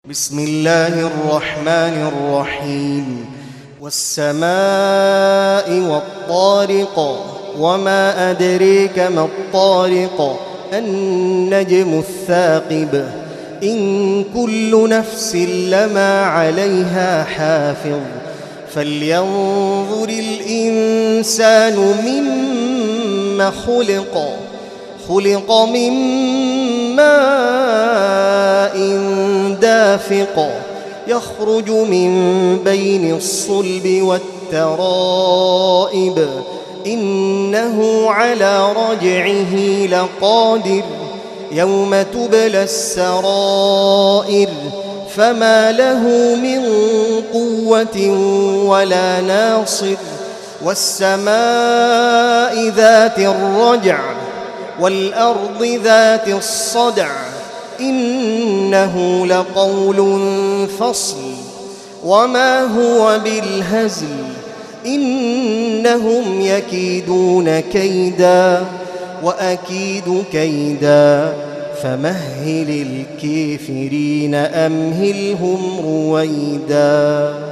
بسم الله الرحمن الرحيم والسماء والطارق وما أدريك ما الطارق النجم الثاقب إن كل نفس لما عليها حافظ فلينظر الإنسان مما خلق من ماء دافق يخرج من بين الصلب والترائب إنه على رجعه لقادر يوم تبلى السرائر فما له من قوة ولا ناصر والسماء ذات الرجع والأرض ذات الصدع إنه لقول فصل وما هو بالهزل إنهم يكيدون كيدا وأكيد كيدا فمهل الكافرين أمهلهم رويدا.